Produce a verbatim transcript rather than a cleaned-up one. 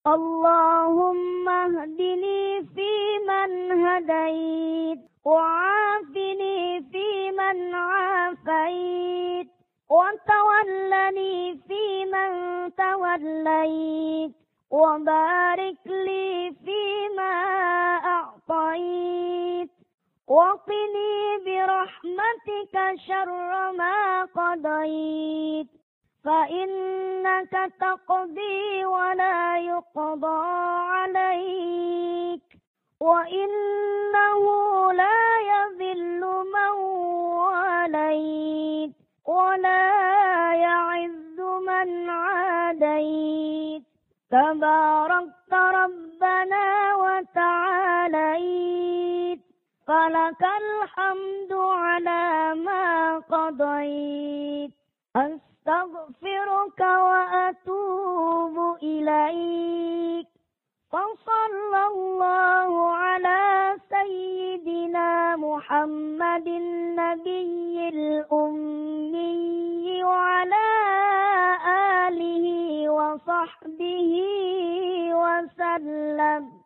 اللهم اهدني فيمن هديت، وعافني فيمن عافيت، وتولني فيمن توليت، وبارك لي فيما أعطيت، وقني برحمتك شر ما قضيت، فإنك تقضي ولا يقضى عليك، وإنه لا يذل من واليت ولا يعز من عاديت، تباركت ربنا وتعاليت، فلك الحمد على ما قضيت، أستغفرك وأتوب إليك. وصلى الله على سيدنا محمد النبي الأمي وعلى آله وصحبه وسلم.